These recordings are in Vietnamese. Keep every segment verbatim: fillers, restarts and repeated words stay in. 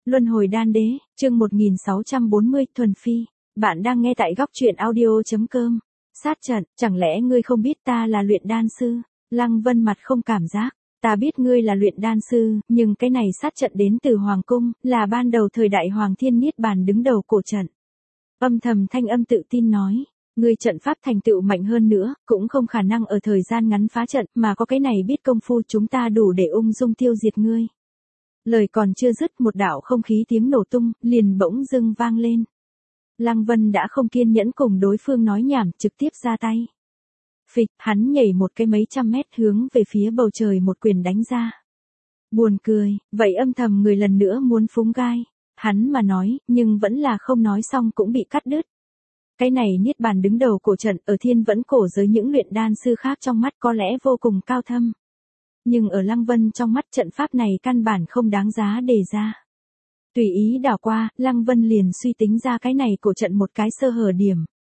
Luân hồi đan đế, chương một nghìn sáu trăm bốn mươi, Thuần Phi. Bạn đang nghe tại góc truyện audio.com. Sát trận, chẳng lẽ ngươi không biết ta là luyện đan sư? Lăng Vân mặt không cảm giác. Ta biết ngươi là luyện đan sư, nhưng cái này sát trận đến từ Hoàng Cung, là ban đầu thời đại Hoàng Thiên Niết Bàn đứng đầu cổ trận. Âm thầm thanh âm tự tin nói. Ngươi trận pháp thành tựu mạnh hơn nữa, cũng không khả năng ở thời gian ngắn phá trận, mà có cái này biết công phu chúng ta đủ để ung dung tiêu diệt ngươi. Lời còn chưa dứt, một đạo không khí tiếng nổ tung, liền bỗng dưng vang lên. Lăng Vân đã không kiên nhẫn cùng đối phương nói nhảm, trực tiếp ra tay. Phịch, hắn nhảy một cái mấy trăm mét hướng về phía bầu trời một quyền đánh ra. Buồn cười, vậy âm thầm người lần nữa muốn phúng gai. Hắn mà nói, nhưng vẫn là không nói xong cũng bị cắt đứt. Cái này Niết Bàn đứng đầu cổ trận ở thiên vẫn cổ giới những luyện đan sư khác trong mắt có lẽ vô cùng cao thâm. Nhưng ở Lăng Vân trong mắt trận pháp này căn bản không đáng giá đề ra. Tùy ý đảo qua, Lăng Vân liền suy tính ra cái này cổ trận một cái sơ hở điểm.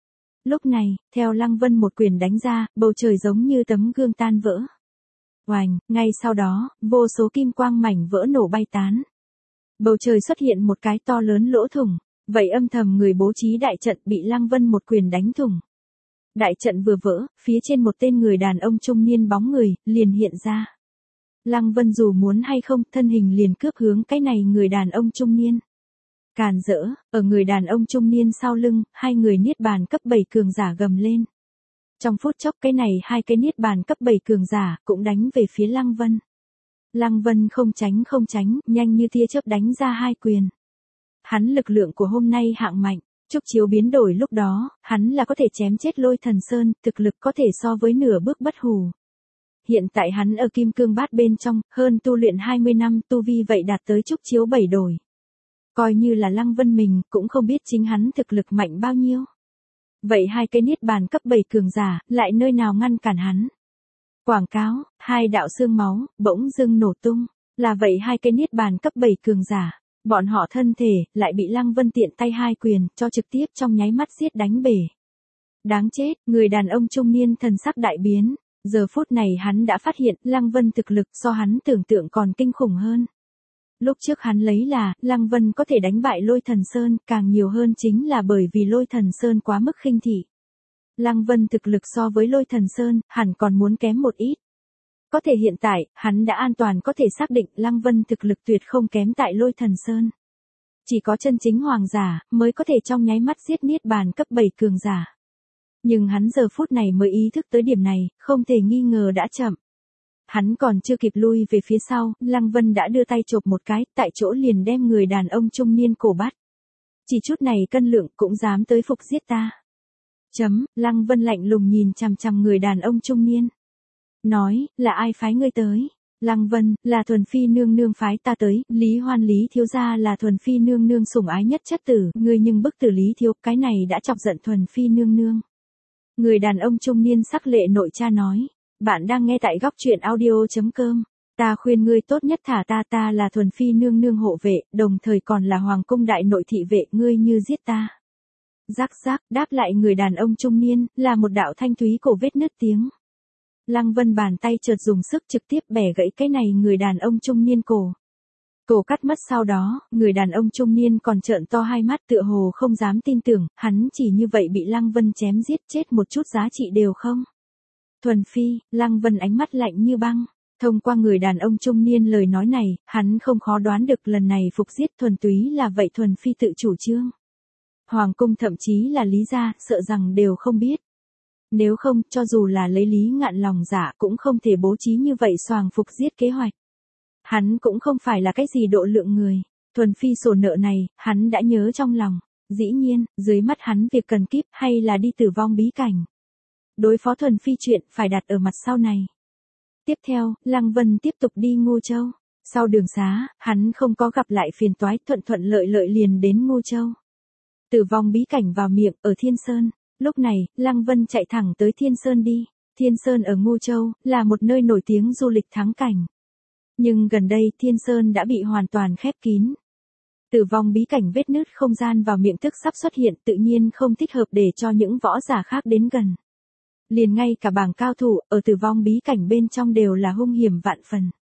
Lúc này, theo Lăng Vân một quyền đánh ra, bầu trời giống như tấm gương tan vỡ. Oành, ngay sau đó, vô số kim quang mảnh vỡ nổ bay tán. Bầu trời xuất hiện một cái to lớn lỗ thủng, vậy âm thầm người bố trí đại trận bị Lăng Vân một quyền đánh thủng. Đại trận vừa vỡ, phía trên một tên người đàn ông trung niên bóng người, liền hiện ra. Lăng Vân dù muốn hay không, thân hình liền cướp hướng cái này người đàn ông trung niên. Càn rỡ, ở người đàn ông trung niên sau lưng, hai người Niết Bàn cấp bảy cường giả gầm lên. Trong phút chốc cái này hai cái Niết Bàn cấp bảy cường giả cũng đánh về phía Lăng Vân. Lăng Vân không tránh không tránh, nhanh như tia chớp đánh ra hai quyền. Hắn lực lượng của hôm nay hạng mạnh, Trúc Chiếu biến đổi lúc đó, hắn là có thể chém chết Lôi Thần Sơn, thực lực có thể so với nửa bước bất hủ. Hiện tại hắn ở kim cương bát bên trong, hơn tu luyện hai mươi năm, tu vi vậy đạt tới Trúc Chiếu bảy đổi. Coi như là Lăng Vân mình, cũng không biết chính hắn thực lực mạnh bao nhiêu. Vậy hai cái Niết Bàn cấp bảy cường giả, lại nơi nào ngăn cản hắn? Quảng cáo, hai đạo xương máu, bỗng dưng nổ tung, là vậy hai cái Niết Bàn cấp bảy cường giả, bọn họ thân thể, lại bị Lăng Vân tiện tay hai quyền, cho trực tiếp trong nháy mắt giết đánh bể. Đáng chết, người đàn ông trung niên thần sắc đại biến. Giờ phút này hắn đã phát hiện Lăng Vân thực lực so hắn tưởng tượng còn kinh khủng hơn. Lúc trước hắn lấy là Lăng Vân có thể đánh bại Lôi Thần Sơn, càng nhiều hơn chính là bởi vì Lôi Thần Sơn quá mức khinh thị. Lăng Vân thực lực so với Lôi Thần Sơn hẳn còn muốn kém một ít. Có thể hiện tại, hắn đã an toàn có thể xác định Lăng Vân thực lực tuyệt không kém tại Lôi Thần Sơn. Chỉ có chân chính hoàng giả mới có thể trong nháy mắt giết Niết Bàn cấp bảy cường giả. Nhưng hắn giờ phút này mới ý thức tới điểm này, không thể nghi ngờ đã chậm. Hắn còn chưa kịp lui về phía sau, Lăng Vân đã đưa tay chộp một cái, tại chỗ liền đem người đàn ông trung niên cổ bắt. Chỉ chút này cân lượng cũng dám tới phục giết ta. Chấm, Lăng Vân lạnh lùng nhìn chằm chằm người đàn ông trung niên. Nói, là ai phái ngươi tới? Lăng Vân, là Thuần Phi nương nương phái ta tới, Lý Hoan Lý thiếu gia là Thuần Phi nương nương sủng ái nhất chất tử, ngươi nhưng bức tử Lý thiếu, cái này đã chọc giận Thuần Phi nương nương. Người đàn ông trung niên sắc lệ nội cha nói, bạn đang nghe tại góc truyện audio.com, ta khuyên ngươi tốt nhất thả ta ta là Thuần Phi nương nương hộ vệ, đồng thời còn là Hoàng Cung đại nội thị vệ, ngươi như giết ta. Rắc rắc, đáp lại người đàn ông trung niên, là một đạo thanh thúy cổ vết nứt tiếng. Lăng Vân bàn tay chợt dùng sức trực tiếp bẻ gãy cái này người đàn ông trung niên cổ. Cổ cắt mất sau đó, người đàn ông trung niên còn trợn to hai mắt tựa hồ không dám tin tưởng, hắn chỉ như vậy bị Lăng Vân chém giết chết một chút giá trị đều không. Thuần Phi, Lăng Vân ánh mắt lạnh như băng, thông qua người đàn ông trung niên lời nói này, hắn không khó đoán được lần này phục giết thuần túy là vậy Thuần Phi tự chủ trương. Hoàng cung thậm chí là Lý gia, sợ rằng đều không biết. Nếu không, cho dù là lấy Lý Ngạn lòng giả cũng không thể bố trí như vậy xoàng phục giết kế hoạch. Hắn cũng không phải là cái gì độ lượng người, Thuần Phi sổ nợ này, hắn đã nhớ trong lòng. Dĩ nhiên, dưới mắt hắn việc cần kíp hay là đi tử vong bí cảnh. Đối phó Thuần Phi chuyện phải đặt ở mặt sau này. Tiếp theo, Lăng Vân tiếp tục đi Ngô Châu. Sau đường xá, hắn không có gặp lại phiền toái, thuận thuận lợi lợi liền đến Ngô Châu. Tử vong bí cảnh vào miệng ở Thiên Sơn. Lúc này, Lăng Vân chạy thẳng tới Thiên Sơn đi. Thiên Sơn ở Ngô Châu, là một nơi nổi tiếng du lịch thắng cảnh. Nhưng gần đây Thiên Sơn đã bị hoàn toàn khép kín. Tử vong bí cảnh vết nứt không gian vào miệng thức sắp xuất hiện tự nhiên không thích hợp để cho những võ giả khác đến gần. Liền ngay cả bảng cao thủ ở tử vong bí cảnh bên trong đều là hung hiểm vạn phần.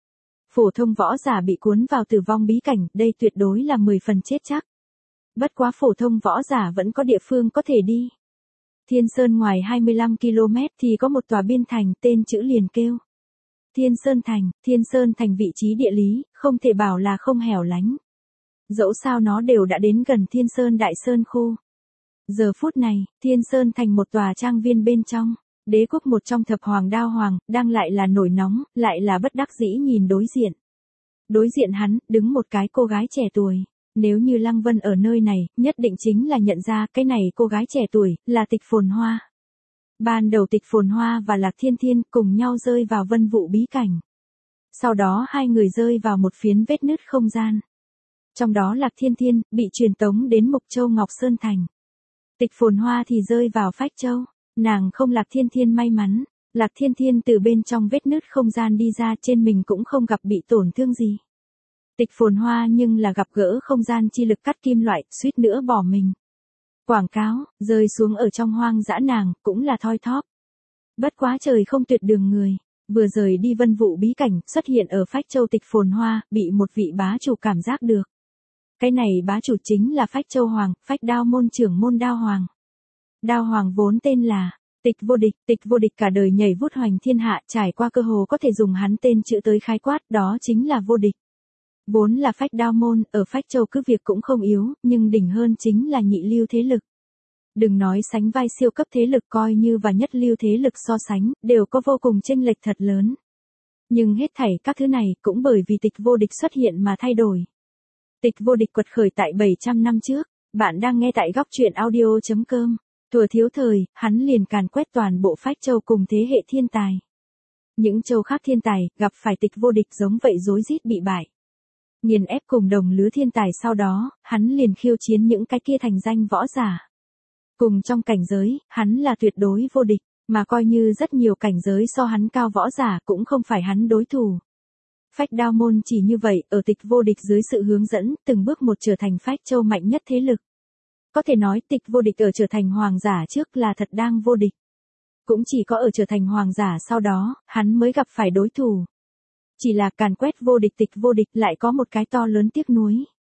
Phổ thông võ giả bị cuốn vào tử vong bí cảnh, đây tuyệt đối là mười phần chết chắc. Bất quá phổ thông võ giả vẫn có địa phương có thể đi. Thiên Sơn ngoài hai mươi lăm ki lô mét thì có một tòa biên thành, tên chữ liền kêu Thiên Sơn Thành. Thiên Sơn Thành vị trí địa lý, không thể bảo là không hẻo lánh. Dẫu sao nó đều đã đến gần Thiên Sơn Đại Sơn Khu. Giờ phút này, Thiên Sơn Thành một tòa trang viên bên trong, đế quốc một trong thập hoàng đao hoàng, đang lại là nổi nóng, lại là bất đắc dĩ nhìn đối diện. Đối diện hắn, đứng một cái cô gái trẻ tuổi. Nếu như Lăng Vân ở nơi này, nhất định chính là nhận ra cái này cô gái trẻ tuổi, là Tịch Phồn Hoa. Ban đầu Tịch Phồn Hoa và Lạc Thiên Thiên cùng nhau rơi vào vân vụ bí cảnh. Sau đó hai người rơi vào một phiến vết nứt không gian. Trong đó Lạc Thiên Thiên bị truyền tống đến Mục Châu Ngọc Sơn Thành. Tịch Phồn Hoa thì rơi vào Phách Châu. Nàng không Lạc Thiên Thiên may mắn. Lạc Thiên Thiên từ bên trong vết nứt không gian đi ra, trên mình cũng không gặp bị tổn thương gì. Tịch Phồn Hoa nhưng là gặp gỡ không gian chi lực cắt kim loại, suýt nữa bỏ mình. Quảng cáo, rơi xuống ở trong hoang dã nàng, cũng là thoi thóp. Bất quá trời không tuyệt đường người. Vừa rời đi vân vụ bí cảnh, xuất hiện ở Phách Châu Tịch Phồn Hoa, bị một vị bá chủ cảm giác được. Cái này bá chủ chính là Phách Châu Hoàng, Phách Đao môn trưởng môn Đao Hoàng. Đao Hoàng vốn tên là Tịch Vô Địch. Tịch Vô Địch cả đời nhảy vút hoành thiên hạ, trải qua cơ hồ có thể dùng hắn tên chữ tới khái quát, đó chính là vô địch. Vốn là Phách Đao môn, ở Phách Châu cứ việc cũng không yếu, nhưng đỉnh hơn chính là nhị lưu thế lực. Đừng nói sánh vai siêu cấp thế lực, coi như và nhất lưu thế lực so sánh, đều có vô cùng chênh lệch thật lớn. Nhưng hết thảy các thứ này cũng bởi vì Tịch Vô Địch xuất hiện mà thay đổi. Tịch Vô Địch quật khởi tại bảy trăm năm trước, bạn đang nghe tại góc truyện audio chấm com. Thuở thiếu thời, hắn liền càn quét toàn bộ Phách Châu cùng thế hệ thiên tài. Những châu khác thiên tài, gặp phải Tịch Vô Địch giống vậy rối rít bị bại. Nghiền ép cùng đồng lứa thiên tài, sau đó, hắn liền khiêu chiến những cái kia thành danh võ giả. Cùng trong cảnh giới, hắn là tuyệt đối vô địch, mà coi như rất nhiều cảnh giới so hắn cao võ giả cũng không phải hắn đối thủ. Phách Đao môn chỉ như vậy, ở Tịch Vô Địch dưới sự hướng dẫn, từng bước một trở thành Phách Châu mạnh nhất thế lực. Có thể nói Tịch Vô Địch ở trở thành hoàng giả trước là thật đang vô địch. Cũng chỉ có ở trở thành hoàng giả sau đó, hắn mới gặp phải đối thủ. Chỉ là càn quét vô địch Tịch Vô Địch lại có một cái to lớn tiếc nuối.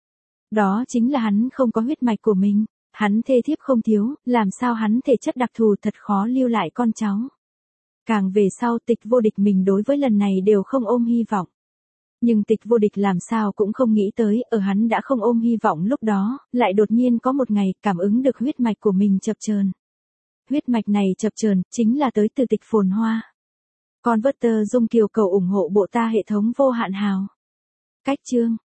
Đó chính là hắn không có huyết mạch của mình. Hắn thê thiếp không thiếu, làm sao hắn thể chất đặc thù thật khó lưu lại con cháu. Càng về sau Tịch Vô Địch mình đối với lần này đều không ôm hy vọng. Nhưng Tịch Vô Địch làm sao cũng không nghĩ tới, ở hắn đã không ôm hy vọng lúc đó, lại đột nhiên có một ngày cảm ứng được huyết mạch của mình chập chờn. Huyết mạch này chập chờn chính là tới từ Tịch Phồn Hoa. Converter dung kiều cầu ủng hộ bộ ta hệ thống vô hạn hào. Cách chương